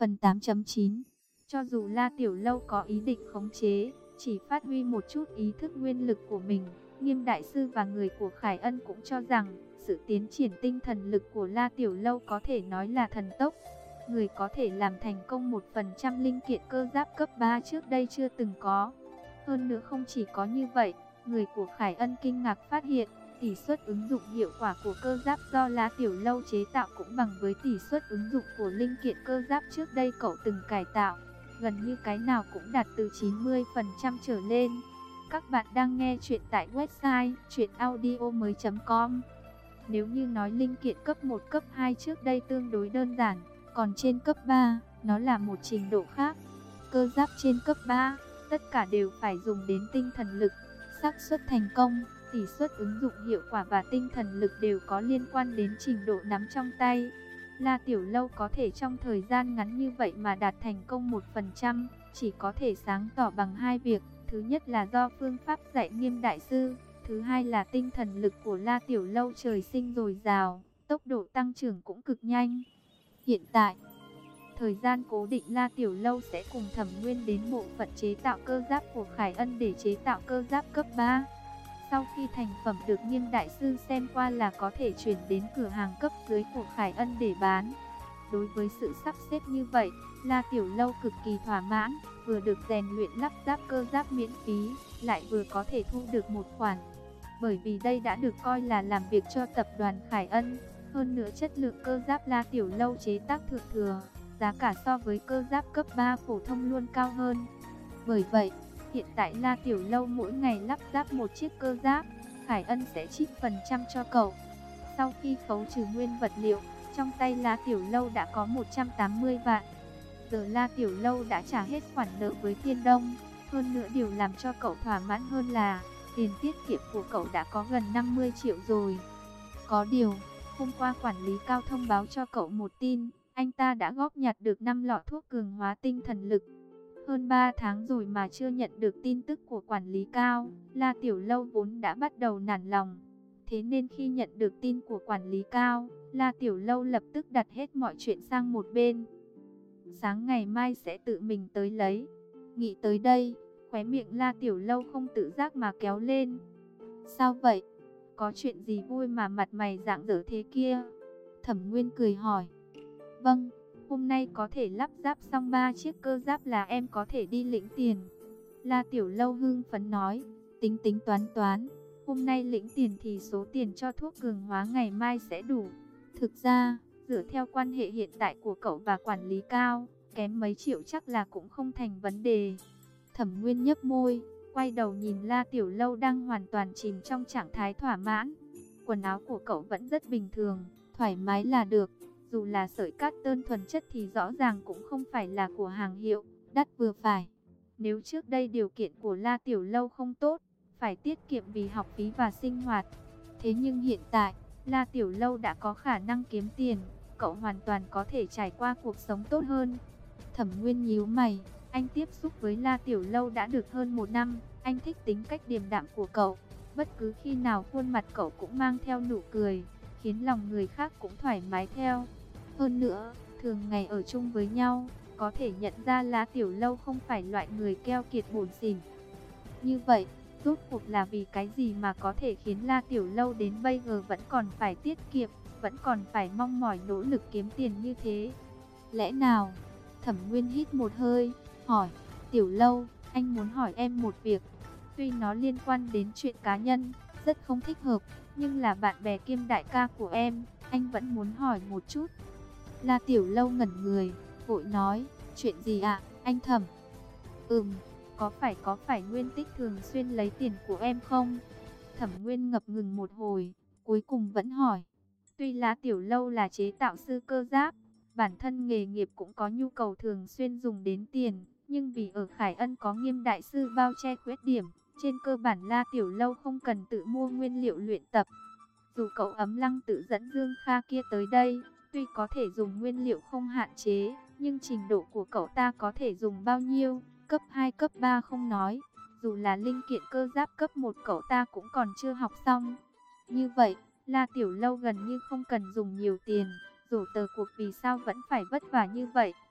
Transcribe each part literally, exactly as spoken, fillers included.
Phần tám chấm chín. Cho dù La Tiểu Lâu có ý định khống chế, chỉ phát huy một chút ý thức nguyên lực của mình, Nghiêm Đại Sư và người của Khải Ân cũng cho rằng sự tiến triển tinh thần lực của La Tiểu Lâu có thể nói là thần tốc. Người có thể làm thành công một phần trăm linh kiện cơ giáp cấp ba trước đây chưa từng có. Hơn nữa không chỉ có như vậy, người của Khải Ân kinh ngạc phát hiện, tỷ suất ứng dụng hiệu quả của cơ giáp do La Tiểu Lâu chế tạo cũng bằng với tỷ suất ứng dụng của linh kiện cơ giáp trước đây cậu từng cải tạo. Gần như cái nào cũng đạt từ chín mươi phần trăm trở lên. Các bạn đang nghe chuyện tại website truyện audio mới chấm com. Nếu như nói linh kiện cấp một, cấp hai trước đây tương đối đơn giản, còn trên cấp ba, nó là một trình độ khác. Cơ giáp trên cấp ba, tất cả đều phải dùng đến tinh thần lực. Xác suất thành công, tỷ suất ứng dụng hiệu quả và tinh thần lực đều có liên quan đến trình độ nắm trong tay. La Tiểu Lâu có thể trong thời gian ngắn như vậy mà đạt thành công một phần trăm, chỉ có thể sáng tỏ bằng hai việc. Thứ nhất là do phương pháp dạy Nghiêm Đại Sư, thứ hai là tinh thần lực của La Tiểu Lâu trời sinh dồi dào, tốc độ tăng trưởng cũng cực nhanh. Hiện tại, thời gian cố định La Tiểu Lâu sẽ cùng Thẩm Nguyên đến bộ phận chế tạo cơ giáp của Khải Ân để chế tạo cơ giáp cấp ba. Sau khi thành phẩm được Nghiêm Đại Sư xem qua là có thể chuyển đến cửa hàng cấp dưới của Khải Ân để bán. Đối với sự sắp xếp như vậy, La Tiểu Lâu cực kỳ thỏa mãn, vừa được rèn luyện lắp ráp cơ giáp miễn phí, lại vừa có thể thu được một khoản. Bởi vì đây đã được coi là làm việc cho tập đoàn Khải Ân, hơn nữa chất lượng cơ giáp La Tiểu Lâu chế tác thượng thừa, giá cả so với cơ giáp cấp ba phổ thông luôn cao hơn. Bởi vậy, hiện tại La Tiểu Lâu mỗi ngày lắp ráp một chiếc cơ giáp, Khải Ân sẽ trích phần trăm cho cậu. Sau khi khấu trừ nguyên vật liệu, trong tay La Tiểu Lâu đã có một trăm tám mươi vạn. Giờ La Tiểu Lâu đã trả hết khoản nợ với Thiên Đông. Hơn nữa điều làm cho cậu thỏa mãn hơn là tiền tiết kiệm của cậu đã có gần năm mươi triệu rồi. Có điều, hôm qua quản lý Cao thông báo cho cậu một tin, anh ta đã góp nhặt được năm lọ thuốc cường hóa tinh thần lực. Hơn ba tháng rồi mà chưa nhận được tin tức của quản lý Cao, La Tiểu Lâu vốn đã bắt đầu nản lòng. Thế nên khi nhận được tin của quản lý Cao, La Tiểu Lâu lập tức đặt hết mọi chuyện sang một bên. Sáng ngày mai sẽ tự mình tới lấy. Nghĩ tới đây, khóe miệng La Tiểu Lâu không tự giác mà kéo lên. Sao vậy? Có chuyện gì vui mà mặt mày rạng rỡ thế kia? Thẩm Nguyên cười hỏi. Vâng, hôm nay có thể lắp ráp xong ba chiếc cơ giáp là em có thể đi lĩnh tiền. La Tiểu Lâu hưng phấn nói. Tính tính toán toán, hôm nay lĩnh tiền thì số tiền cho thuốc cường hóa ngày mai sẽ đủ. Thực ra, dựa theo quan hệ hiện tại của cậu và quản lý Cao, kém mấy triệu chắc là cũng không thành vấn đề. Thẩm Nguyên nhếch môi, quay đầu nhìn La Tiểu Lâu đang hoàn toàn chìm trong trạng thái thỏa mãn. Quần áo của cậu vẫn rất bình thường, thoải mái là được. Dù là sợi cát tơn thuần chất thì rõ ràng cũng không phải là của hàng hiệu, đắt vừa phải. Nếu trước đây điều kiện của La Tiểu Lâu không tốt, phải tiết kiệm vì học phí và sinh hoạt. Thế nhưng hiện tại, La Tiểu Lâu đã có khả năng kiếm tiền, cậu hoàn toàn có thể trải qua cuộc sống tốt hơn. Thẩm Nguyên nhíu mày, anh tiếp xúc với La Tiểu Lâu đã được hơn một năm, anh thích tính cách điềm đạm của cậu. Bất cứ khi nào khuôn mặt cậu cũng mang theo nụ cười, khiến lòng người khác cũng thoải mái theo. Hơn nữa, thường ngày ở chung với nhau, có thể nhận ra La Tiểu Lâu không phải loại người keo kiệt bủn xỉn. Như vậy, rốt cuộc là vì cái gì mà có thể khiến La Tiểu Lâu đến bây giờ vẫn còn phải tiết kiệm, vẫn còn phải mong mỏi nỗ lực kiếm tiền như thế? Lẽ nào? Thẩm Nguyên hít một hơi, hỏi. Tiểu Lâu, anh muốn hỏi em một việc. Tuy nó liên quan đến chuyện cá nhân, rất không thích hợp, nhưng là bạn bè kiêm đại ca của em, anh vẫn muốn hỏi một chút. La Tiểu Lâu ngẩn người, vội nói. Chuyện gì ạ, anh Thẩm? Ừm, có phải có phải Nguyên Tích thường xuyên lấy tiền của em không? Thẩm Nguyên ngập ngừng một hồi, cuối cùng vẫn hỏi. Tuy La Tiểu Lâu là chế tạo sư cơ giáp, bản thân nghề nghiệp cũng có nhu cầu thường xuyên dùng đến tiền, nhưng vì ở Khải Ân có Nghiêm Đại Sư bao che khuyết điểm, trên cơ bản La Tiểu Lâu không cần tự mua nguyên liệu luyện tập. Dù cậu Ấm Lăng tự dẫn Dương Kha kia tới đây, tuy có thể dùng nguyên liệu không hạn chế, nhưng trình độ của cậu ta có thể dùng bao nhiêu, cấp hai, cấp ba không nói, dù là linh kiện cơ giáp cấp một cậu ta cũng còn chưa học xong. Như vậy, La Tiểu Lâu gần như không cần dùng nhiều tiền, rổ tờ cuộc vì sao vẫn phải vất vả như vậy.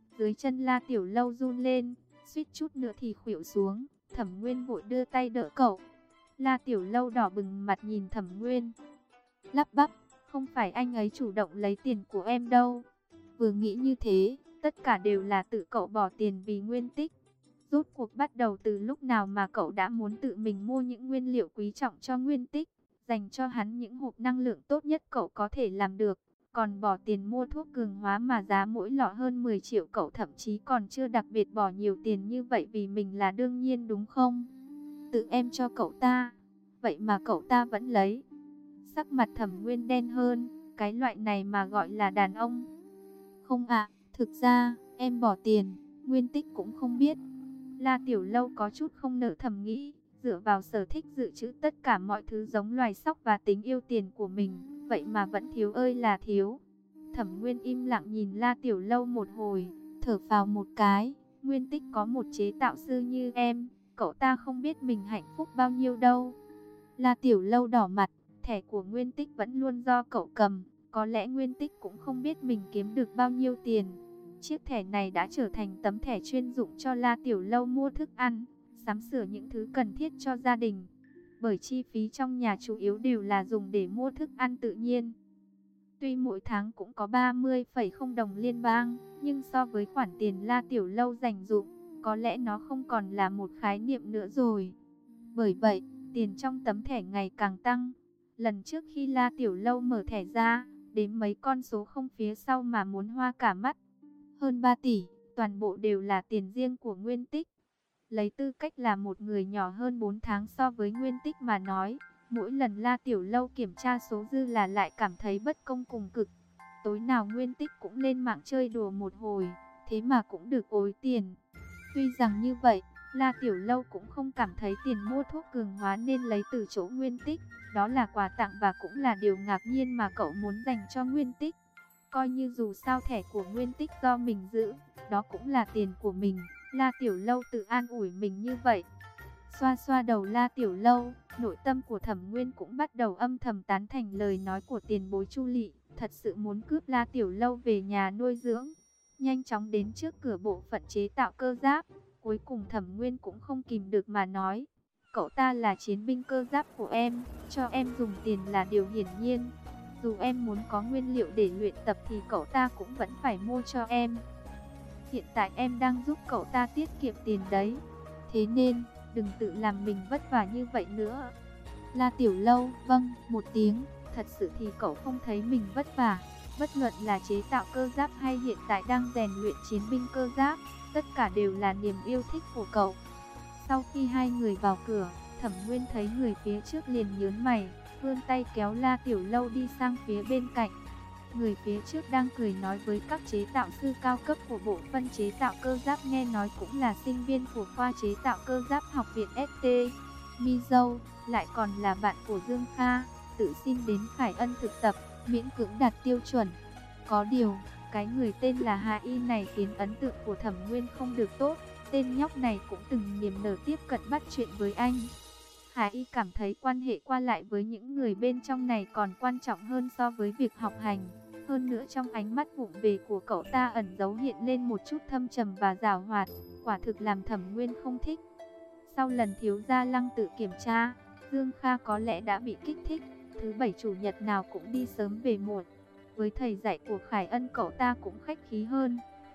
Dưới chân La Tiểu Lâu run lên, suýt chút nữa thì khuỵu xuống. Thẩm Nguyên vội đưa tay đỡ cậu. La Tiểu Lâu đỏ bừng mặt nhìn Thẩm Nguyên, lắp bắp, không phải anh ấy chủ động lấy tiền của em đâu. Vừa nghĩ như thế, tất cả đều là tự cậu bỏ tiền vì Nguyên Tích. Rốt cuộc bắt đầu từ lúc nào mà cậu đã muốn tự mình mua những nguyên liệu quý trọng cho Nguyên Tích, dành cho hắn những hộp năng lượng tốt nhất cậu có thể làm được, còn bỏ tiền mua thuốc cường hóa mà giá mỗi lọ hơn mười triệu, cậu thậm chí còn chưa đặc biệt bỏ nhiều tiền như vậy vì mình là đương nhiên đúng không? Tự em cho cậu ta, vậy mà cậu ta vẫn lấy. Sắc mặt Thẩm Nguyên đen hơn, cái loại này mà gọi là đàn ông. Không ạ, thực ra, em bỏ tiền, Nguyên Tích cũng không biết. La Tiểu Lâu có chút không nỡ thầm nghĩ, dựa vào sở thích dự trữ tất cả mọi thứ giống loài sóc và tính yêu tiền của mình, vậy mà vẫn thiếu ơi là thiếu. Thẩm Nguyên im lặng nhìn La Tiểu Lâu một hồi, thở phào một cái, Nguyên Tích có một chế tạo sư như em, cậu ta không biết mình hạnh phúc bao nhiêu đâu. La Tiểu Lâu đỏ mặt, thẻ của Nguyên Tích vẫn luôn do cậu cầm, có lẽ Nguyên Tích cũng không biết mình kiếm được bao nhiêu tiền. Chiếc thẻ này đã trở thành tấm thẻ chuyên dụng cho La Tiểu Lâu mua thức ăn, sắm sửa những thứ cần thiết cho gia đình. Bởi chi phí trong nhà chủ yếu đều là dùng để mua thức ăn tự nhiên. Tuy mỗi tháng cũng có ba mươi phẩy không đồng liên bang, nhưng so với khoản tiền La Tiểu Lâu dành dụm, có lẽ nó không còn là một khái niệm nữa rồi. Bởi vậy, tiền trong tấm thẻ ngày càng tăng. Lần trước khi La Tiểu Lâu mở thẻ ra, đếm mấy con số không phía sau mà muốn hoa cả mắt. Hơn ba tỷ, toàn bộ đều là tiền riêng của Nguyên Tích. Lấy tư cách là một người nhỏ hơn bốn tháng so với Nguyên Tích mà nói, mỗi lần La Tiểu Lâu kiểm tra số dư là lại cảm thấy bất công cùng cực. Tối nào Nguyên Tích cũng lên mạng chơi đùa một hồi, thế mà cũng được ối tiền. Tuy rằng như vậy, La Tiểu Lâu cũng không cảm thấy tiền mua thuốc cường hóa nên lấy từ chỗ Nguyên Tích. Đó là quà tặng và cũng là điều ngạc nhiên mà cậu muốn dành cho Nguyên Tích. Coi như dù sao thẻ của Nguyên Tích do mình giữ, đó cũng là tiền của mình. La Tiểu Lâu tự an ủi mình như vậy. Xoa xoa đầu La Tiểu Lâu, nội tâm của Thẩm Nguyên cũng bắt đầu âm thầm tán thành lời nói của tiền bối Chu Lị, thật sự muốn cướp La Tiểu Lâu về nhà nuôi dưỡng. Nhanh chóng đến trước cửa bộ phận chế tạo cơ giáp, cuối cùng Thẩm Nguyên cũng không kìm được mà nói, cậu ta là chiến binh cơ giáp của em, cho em dùng tiền là điều hiển nhiên. Dù em muốn có nguyên liệu để luyện tập thì cậu ta cũng vẫn phải mua cho em. Hiện tại em đang giúp cậu ta tiết kiệm tiền đấy. Thế nên, đừng tự làm mình vất vả như vậy nữa. La Tiểu Lâu, vâng, một tiếng. Thật sự thì cậu không thấy mình vất vả. Bất luận là chế tạo cơ giáp hay hiện tại đang rèn luyện chiến binh cơ giáp, tất cả đều là niềm yêu thích của cậu. Sau khi hai người vào cửa, Thẩm Nguyên thấy người phía trước liền nhớn mày, vươn tay kéo La Tiểu Lâu đi sang phía bên cạnh. Người phía trước đang cười nói với các chế tạo sư cao cấp của bộ phận chế tạo cơ giáp, nghe nói cũng là sinh viên của khoa chế tạo cơ giáp học viện ét tê. Mi Dâu, lại còn là bạn của Dương Kha, tự xin đến Khải Ân thực tập, miễn cưỡng đạt tiêu chuẩn. Có điều, cái người tên là Hà Y này khiến ấn tượng của Thẩm Nguyên không được tốt. Tên nhóc này cũng từng niềm nở tiếp cận bắt chuyện với anh. Hà Y cảm thấy quan hệ qua lại với những người bên trong này còn quan trọng hơn so với việc học hành. Hơn nữa trong ánh mắt vụng về của cậu ta ẩn giấu hiện lên một chút thâm trầm và giảo hoạt, quả thực làm Thẩm Nguyên không thích. Sau lần thiếu gia Lăng tự kiểm tra, Dương Kha có lẽ đã bị kích thích, thứ bảy chủ nhật nào cũng đi sớm về muộn. Với thầy dạy của Khải Ân cậu ta cũng khách khí hơn,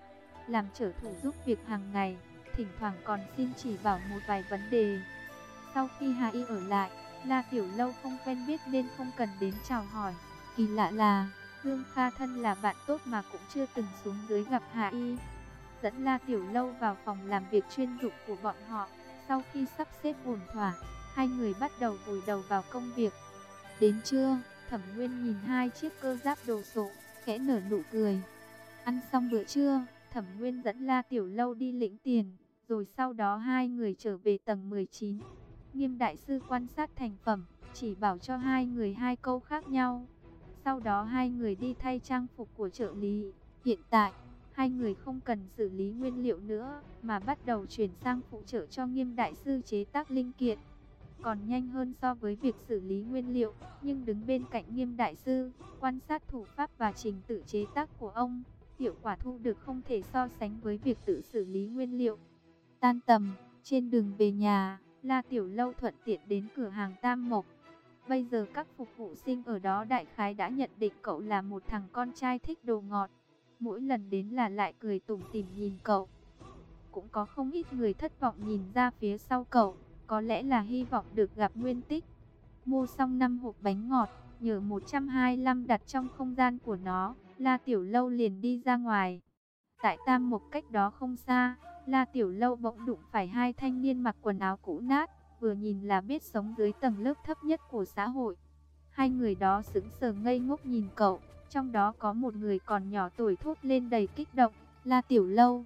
làm trợ thủ giúp việc hàng ngày, thỉnh thoảng còn xin chỉ bảo một vài vấn đề. Sau khi Hà Y ở lại, La Tiểu Lâu không quen biết nên không cần đến chào hỏi. Kỳ lạ là, Dương Kha thân là bạn tốt mà cũng chưa từng xuống dưới gặp Hà Y. Dẫn La Tiểu Lâu vào phòng làm việc chuyên dụng của bọn họ. Sau khi sắp xếp ổn thỏa, hai người bắt đầu vùi đầu vào công việc. Đến trưa, Thẩm Nguyên nhìn hai chiếc cơ giáp đồ sộ, khẽ nở nụ cười. Ăn xong bữa trưa, Thẩm Nguyên dẫn La Tiểu Lâu đi lĩnh tiền, rồi sau đó hai người trở về tầng mười chín. Nghiêm đại sư quan sát thành phẩm, chỉ bảo cho hai người hai câu khác nhau. Sau đó hai người đi thay trang phục của trợ lý. Hiện tại, hai người không cần xử lý nguyên liệu nữa, mà bắt đầu chuyển sang phụ trợ cho Nghiêm đại sư chế tác linh kiện. Còn nhanh hơn so với việc xử lý nguyên liệu, nhưng đứng bên cạnh Nghiêm đại sư, quan sát thủ pháp và trình tự chế tác của ông. hiệu quả thu được không thể so sánh với việc tự xử lý nguyên liệu. Tan tầm, trên đường về nhà, La Tiểu Lâu thuận tiện đến cửa hàng Tam Mộc. Bây giờ các phục vụ sinh ở đó đại khái đã nhận định cậu là một thằng con trai thích đồ ngọt. Mỗi lần đến là lại cười tủm tỉm nhìn cậu. Cũng có không ít người thất vọng nhìn ra phía sau cậu, có lẽ là hy vọng được gặp Nguyên Tích. Mua xong năm hộp bánh ngọt, nhờ một trăm hai mươi lăm đặt trong không gian của nó, La Tiểu Lâu liền đi ra ngoài. Tại Tam Mộc cách đó không xa, La Tiểu Lâu bỗng đụng phải hai thanh niên mặc quần áo cũ nát, vừa nhìn là biết sống dưới tầng lớp thấp nhất của xã hội. Hai người đó sững sờ ngây ngốc nhìn cậu, trong đó có một người còn nhỏ tuổi thốt lên đầy kích động, La Tiểu Lâu.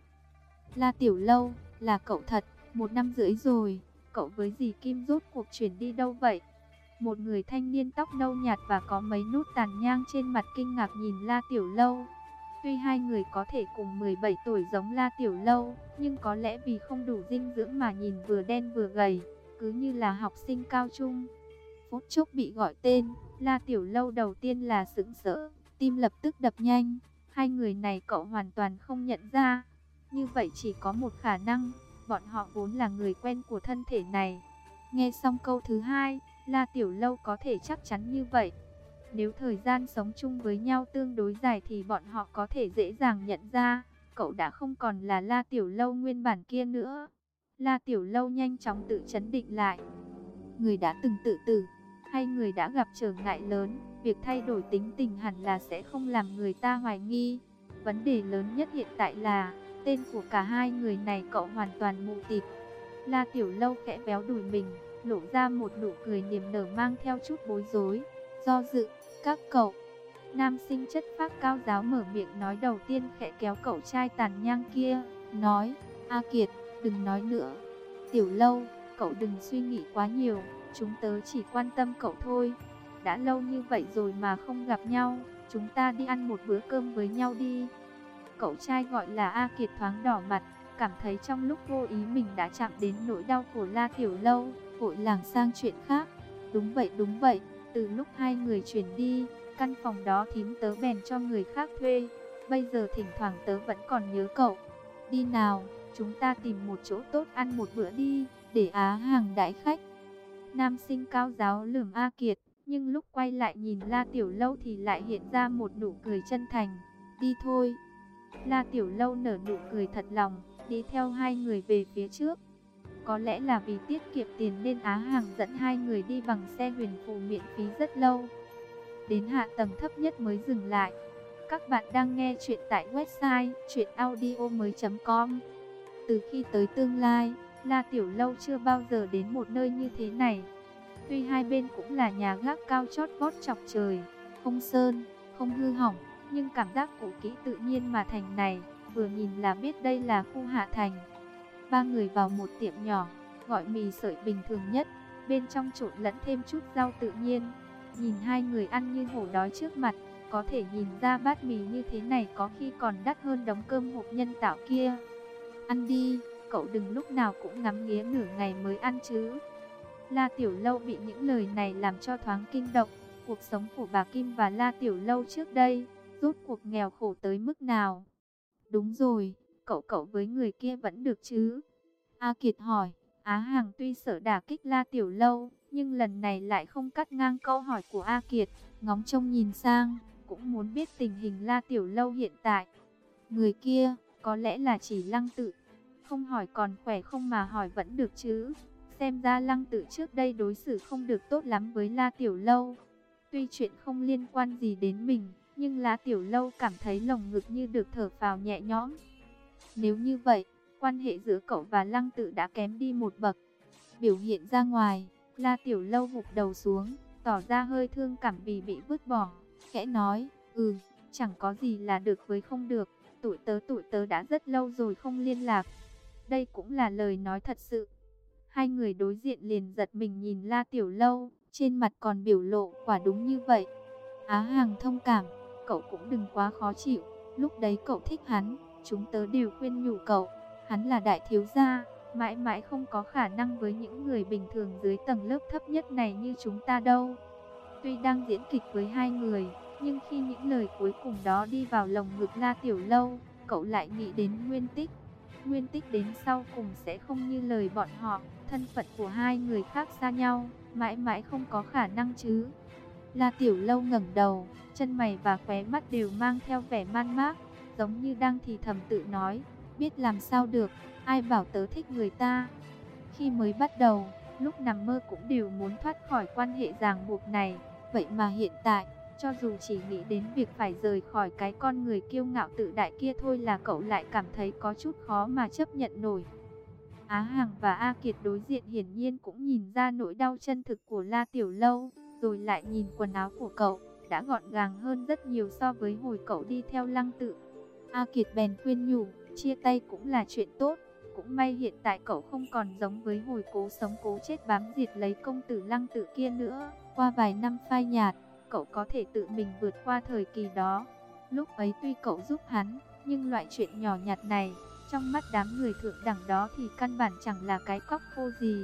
La Tiểu Lâu, là cậu thật, một năm rưỡi rồi, cậu với dì Kim rốt cuộc chuyển đi đâu vậy? Một người thanh niên tóc nâu nhạt và có mấy nút tàn nhang trên mặt kinh ngạc nhìn La Tiểu Lâu. Tuy hai người có thể cùng mười bảy tuổi giống La Tiểu Lâu, nhưng có lẽ vì không đủ dinh dưỡng mà nhìn vừa đen vừa gầy, cứ như là học sinh cao trung. Phút chốc bị gọi tên, La Tiểu Lâu đầu tiên là sững sờ, tim lập tức đập nhanh. Hai người này cậu hoàn toàn không nhận ra. Như vậy chỉ có một khả năng, bọn họ vốn là người quen của thân thể này. Nghe xong câu thứ hai, La Tiểu Lâu có thể chắc chắn như vậy. Nếu thời gian sống chung với nhau tương đối dài thì bọn họ có thể dễ dàng nhận ra, cậu đã không còn là La Tiểu Lâu nguyên bản kia nữa. La Tiểu Lâu nhanh chóng tự chấn định lại. Người đã từng tự tử, hay người đã gặp trở ngại lớn, việc thay đổi tính tình hẳn là sẽ không làm người ta hoài nghi. Vấn đề lớn nhất hiện tại là, tên của cả hai người này cậu hoàn toàn mù tịt. La Tiểu Lâu khẽ véo đùi mình, lộ ra một nụ cười niềm nở mang theo chút bối rối, do dự. Các cậu, nam sinh chất phác cao giáo mở miệng nói đầu tiên, khẽ kéo cậu trai tàn nhang kia, nói, A Kiệt, đừng nói nữa. Tiểu Lâu, cậu đừng suy nghĩ quá nhiều, chúng tớ chỉ quan tâm cậu thôi. Đã lâu như vậy rồi mà không gặp nhau, chúng ta đi ăn một bữa cơm với nhau đi. Cậu trai gọi là A Kiệt thoáng đỏ mặt, cảm thấy trong lúc vô ý mình đã chạm đến nỗi đau của La Tiểu Lâu, vội lảng sang chuyện khác. Đúng vậy, đúng vậy. Từ lúc hai người chuyển đi, căn phòng đó thím tớ bèn cho người khác thuê. Bây giờ thỉnh thoảng tớ vẫn còn nhớ cậu. Đi nào, chúng ta tìm một chỗ tốt ăn một bữa đi, để Á hàng đãi khách. Nam sinh cao giáo lườm A Kiệt, nhưng lúc quay lại nhìn La Tiểu Lâu thì lại hiện ra một nụ cười chân thành. Đi thôi. La Tiểu Lâu nở nụ cười thật lòng, đi theo hai người về phía trước. Có lẽ là vì tiết kiệm tiền nên Á Hàng dẫn hai người đi bằng xe huyền phù miễn phí rất lâu. Đến hạ tầng thấp nhất mới dừng lại. Các bạn đang nghe chuyện tại website truyện audio mới chấm com. Từ khi tới tương lai, La Tiểu Lâu chưa bao giờ đến một nơi như thế này. Tuy hai bên cũng là nhà gác cao chót vót chọc trời, không sơn, không hư hỏng, nhưng cảm giác cũ kỹ tự nhiên mà thành này, vừa nhìn là biết đây là khu hạ thành. Ba người vào một tiệm nhỏ, gọi mì sợi bình thường nhất, bên trong trộn lẫn thêm chút rau tự nhiên. Nhìn hai người ăn như hổ đói trước mặt, có thể nhìn ra bát mì như thế này có khi còn đắt hơn đống cơm hộp nhân tạo kia. Ăn đi, cậu đừng lúc nào cũng ngắm nghía nửa ngày mới ăn chứ. La Tiểu Lâu bị những lời này làm cho thoáng kinh động. Cuộc sống của bà Kim và La Tiểu Lâu trước đây, rốt cuộc nghèo khổ tới mức nào? Đúng rồi, cậu cậu với người kia vẫn được chứ? A Kiệt hỏi. Á Hàng tuy sợ đả kích La Tiểu Lâu, nhưng lần này lại không cắt ngang câu hỏi của A Kiệt, ngóng trông nhìn sang, cũng muốn biết tình hình La Tiểu Lâu hiện tại. Người kia, có lẽ là chỉ Lăng Tự. Không hỏi còn khỏe không mà hỏi vẫn được chứ. Xem ra Lăng Tự trước đây đối xử không được tốt lắm với La Tiểu Lâu. Tuy chuyện không liên quan gì đến mình, nhưng La Tiểu Lâu cảm thấy lồng ngực như được thở phào nhẹ nhõm. Nếu như vậy, quan hệ giữa cậu và Lăng Tự đã kém đi một bậc. Biểu hiện ra ngoài, La Tiểu Lâu gục đầu xuống, tỏ ra hơi thương cảm vì bị vứt bỏ. Khẽ nói, ừ, chẳng có gì là được với không được. Tụi tớ tụi tớ đã rất lâu rồi không liên lạc. Đây cũng là lời nói thật sự. Hai người đối diện liền giật mình nhìn La Tiểu Lâu, trên mặt còn biểu lộ quả đúng như vậy. Á Hàng thông cảm, cậu cũng đừng quá khó chịu. Lúc đấy cậu thích hắn, chúng tớ đều khuyên nhủ cậu. Hắn là đại thiếu gia, mãi mãi không có khả năng với những người bình thường dưới tầng lớp thấp nhất này như chúng ta đâu. Tuy đang diễn kịch với hai người, Nhưng khi những lời cuối cùng đó đi vào lồng ngực La Tiểu Lâu, cậu lại nghĩ đến Nguyên Tích. Nguyên Tích đến sau cùng sẽ không như lời bọn họ, thân phận của hai người khác xa nhau, mãi mãi không có khả năng chứ. La Tiểu Lâu ngẩng đầu, chân mày và khóe mắt đều mang theo vẻ man mác, giống như đang thì thầm tự nói, biết làm sao được, ai bảo tớ thích người ta. Khi mới bắt đầu, lúc nằm mơ cũng đều muốn thoát khỏi quan hệ ràng buộc này, vậy mà hiện tại, cho dù chỉ nghĩ đến việc phải rời khỏi cái con người kiêu ngạo tự đại kia thôi là cậu lại cảm thấy có chút khó mà chấp nhận nổi. Á Hằng và A Kiệt đối diện hiển nhiên cũng nhìn ra nỗi đau chân thực của La Tiểu Lâu, rồi lại nhìn quần áo của cậu, đã gọn gàng hơn rất nhiều so với hồi cậu đi theo Lăng Tự. A Kiệt bèn khuyên nhủ, chia tay cũng là chuyện tốt, cũng may hiện tại cậu không còn giống với hồi cố sống cố chết bám diệt lấy công tử Lăng Tự kia nữa, qua vài năm phai nhạt, cậu có thể tự mình vượt qua thời kỳ đó. Lúc ấy tuy cậu giúp hắn, nhưng loại chuyện nhỏ nhặt này, trong mắt đám người thượng đẳng đó thì căn bản chẳng là cái cóc khô gì.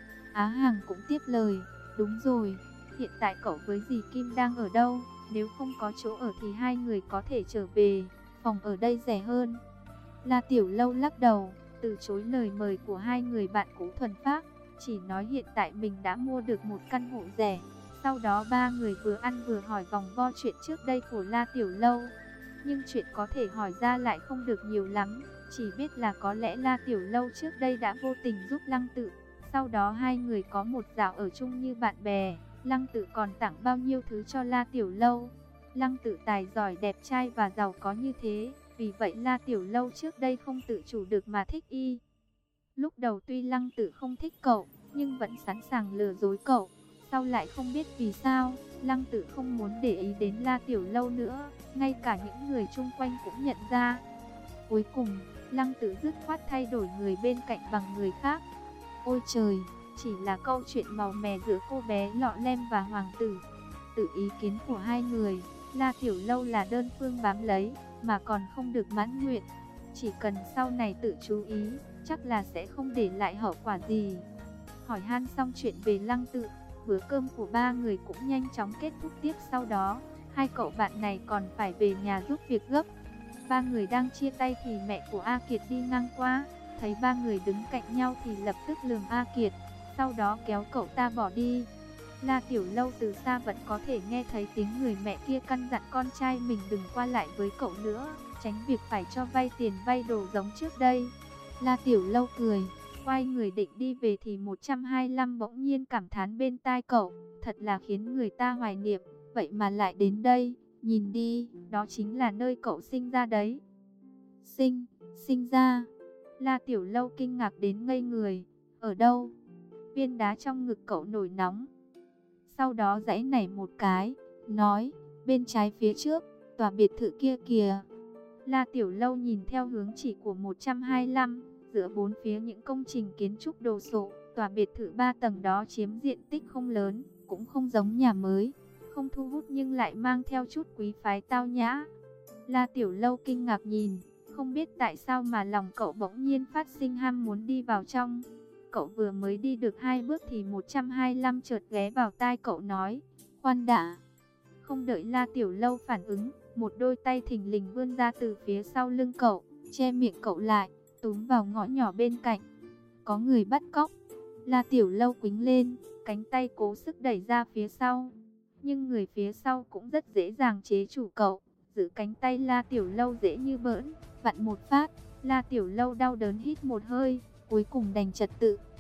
Á Hằng cũng tiếp lời, đúng rồi, hiện tại cậu với dì Kim đang ở đâu? Nếu không có chỗ ở thì hai người có thể trở về, phòng ở đây rẻ hơn. La Tiểu Lâu lắc đầu, từ chối lời mời của hai người bạn cũ thuần phác, chỉ nói hiện tại mình đã mua được một căn hộ rẻ. Sau đó ba người vừa ăn vừa hỏi vòng vo chuyện trước đây của La Tiểu Lâu. Nhưng chuyện có thể hỏi ra lại không được nhiều lắm, chỉ biết là có lẽ La Tiểu Lâu trước đây đã vô tình giúp Lăng Tự. Sau đó hai người có một dạo ở chung như bạn bè, Lăng Tự còn tặng bao nhiêu thứ cho La Tiểu Lâu. Lăng Tự tài giỏi đẹp trai và giàu có như thế, vì vậy La Tiểu Lâu trước đây không tự chủ được mà thích y. Lúc đầu tuy Lăng Tự không thích cậu, nhưng vẫn sẵn sàng lừa dối cậu. Sau lại không biết vì sao, Lăng Tự không muốn để ý đến La Tiểu Lâu nữa, ngay cả những người chung quanh cũng nhận ra. Cuối cùng, Lăng Tự dứt khoát thay đổi người bên cạnh bằng người khác. Ôi trời, chỉ là câu chuyện màu mè giữa cô bé lọ lem và hoàng tử. Từ ý kiến của hai người, La Tiểu Lâu là đơn phương bám lấy, mà còn không được mãn nguyện. Chỉ cần sau này tự chú ý, chắc là sẽ không để lại hậu quả gì. Hỏi han xong chuyện về Lăng Tự, bữa cơm của ba người cũng nhanh chóng kết thúc. Tiếp sau đó, hai cậu bạn này còn phải về nhà giúp việc gấp. Ba người đang chia tay thì mẹ của A Kiệt đi ngang qua, thấy ba người đứng cạnh nhau thì lập tức lườm A Kiệt, sau đó kéo cậu ta bỏ đi. La Tiểu Lâu từ xa vẫn có thể nghe thấy tiếng người mẹ kia căn dặn con trai mình đừng qua lại với cậu nữa, tránh việc phải cho vay tiền vay đồ giống trước đây. La Tiểu Lâu cười, quay người định đi về thì một trăm hai mươi lăm bỗng nhiên cảm thán bên tai cậu, thật là khiến người ta hoài niệm, vậy mà lại đến đây, nhìn đi, đó chính là nơi cậu sinh ra đấy. Sinh, sinh ra? La Tiểu Lâu kinh ngạc đến ngây người, ở đâu? Viên đá trong ngực cậu nổi nóng. Sau đó giãy nảy một cái, nói, bên trái phía trước, tòa biệt thự kia kìa. La Tiểu Lâu nhìn theo hướng chỉ của một trăm hai mươi lăm, giữa bốn phía những công trình kiến trúc đồ sộ, tòa biệt thự ba tầng đó chiếm diện tích không lớn, cũng không giống nhà mới, không thu hút nhưng lại mang theo chút quý phái tao nhã. La Tiểu Lâu kinh ngạc nhìn, không biết tại sao mà lòng cậu bỗng nhiên phát sinh ham muốn đi vào trong. Cậu vừa mới đi được hai bước thì một trăm hai mươi lăm chợt ghé vào tai cậu nói, khoan đã. Không đợi La Tiểu Lâu phản ứng, một đôi tay thình lình vươn ra từ phía sau lưng cậu, che miệng cậu lại, túm vào ngõ nhỏ bên cạnh. Có người bắt cóc. La Tiểu Lâu quĩnh lên, cánh tay cố sức đẩy ra phía sau. Nhưng người phía sau cũng rất dễ dàng chế chủ cậu, giữ cánh tay La Tiểu Lâu dễ như bỡn, vặn một phát. La Tiểu Lâu đau đớn hít một hơi, cuối cùng đành trật tự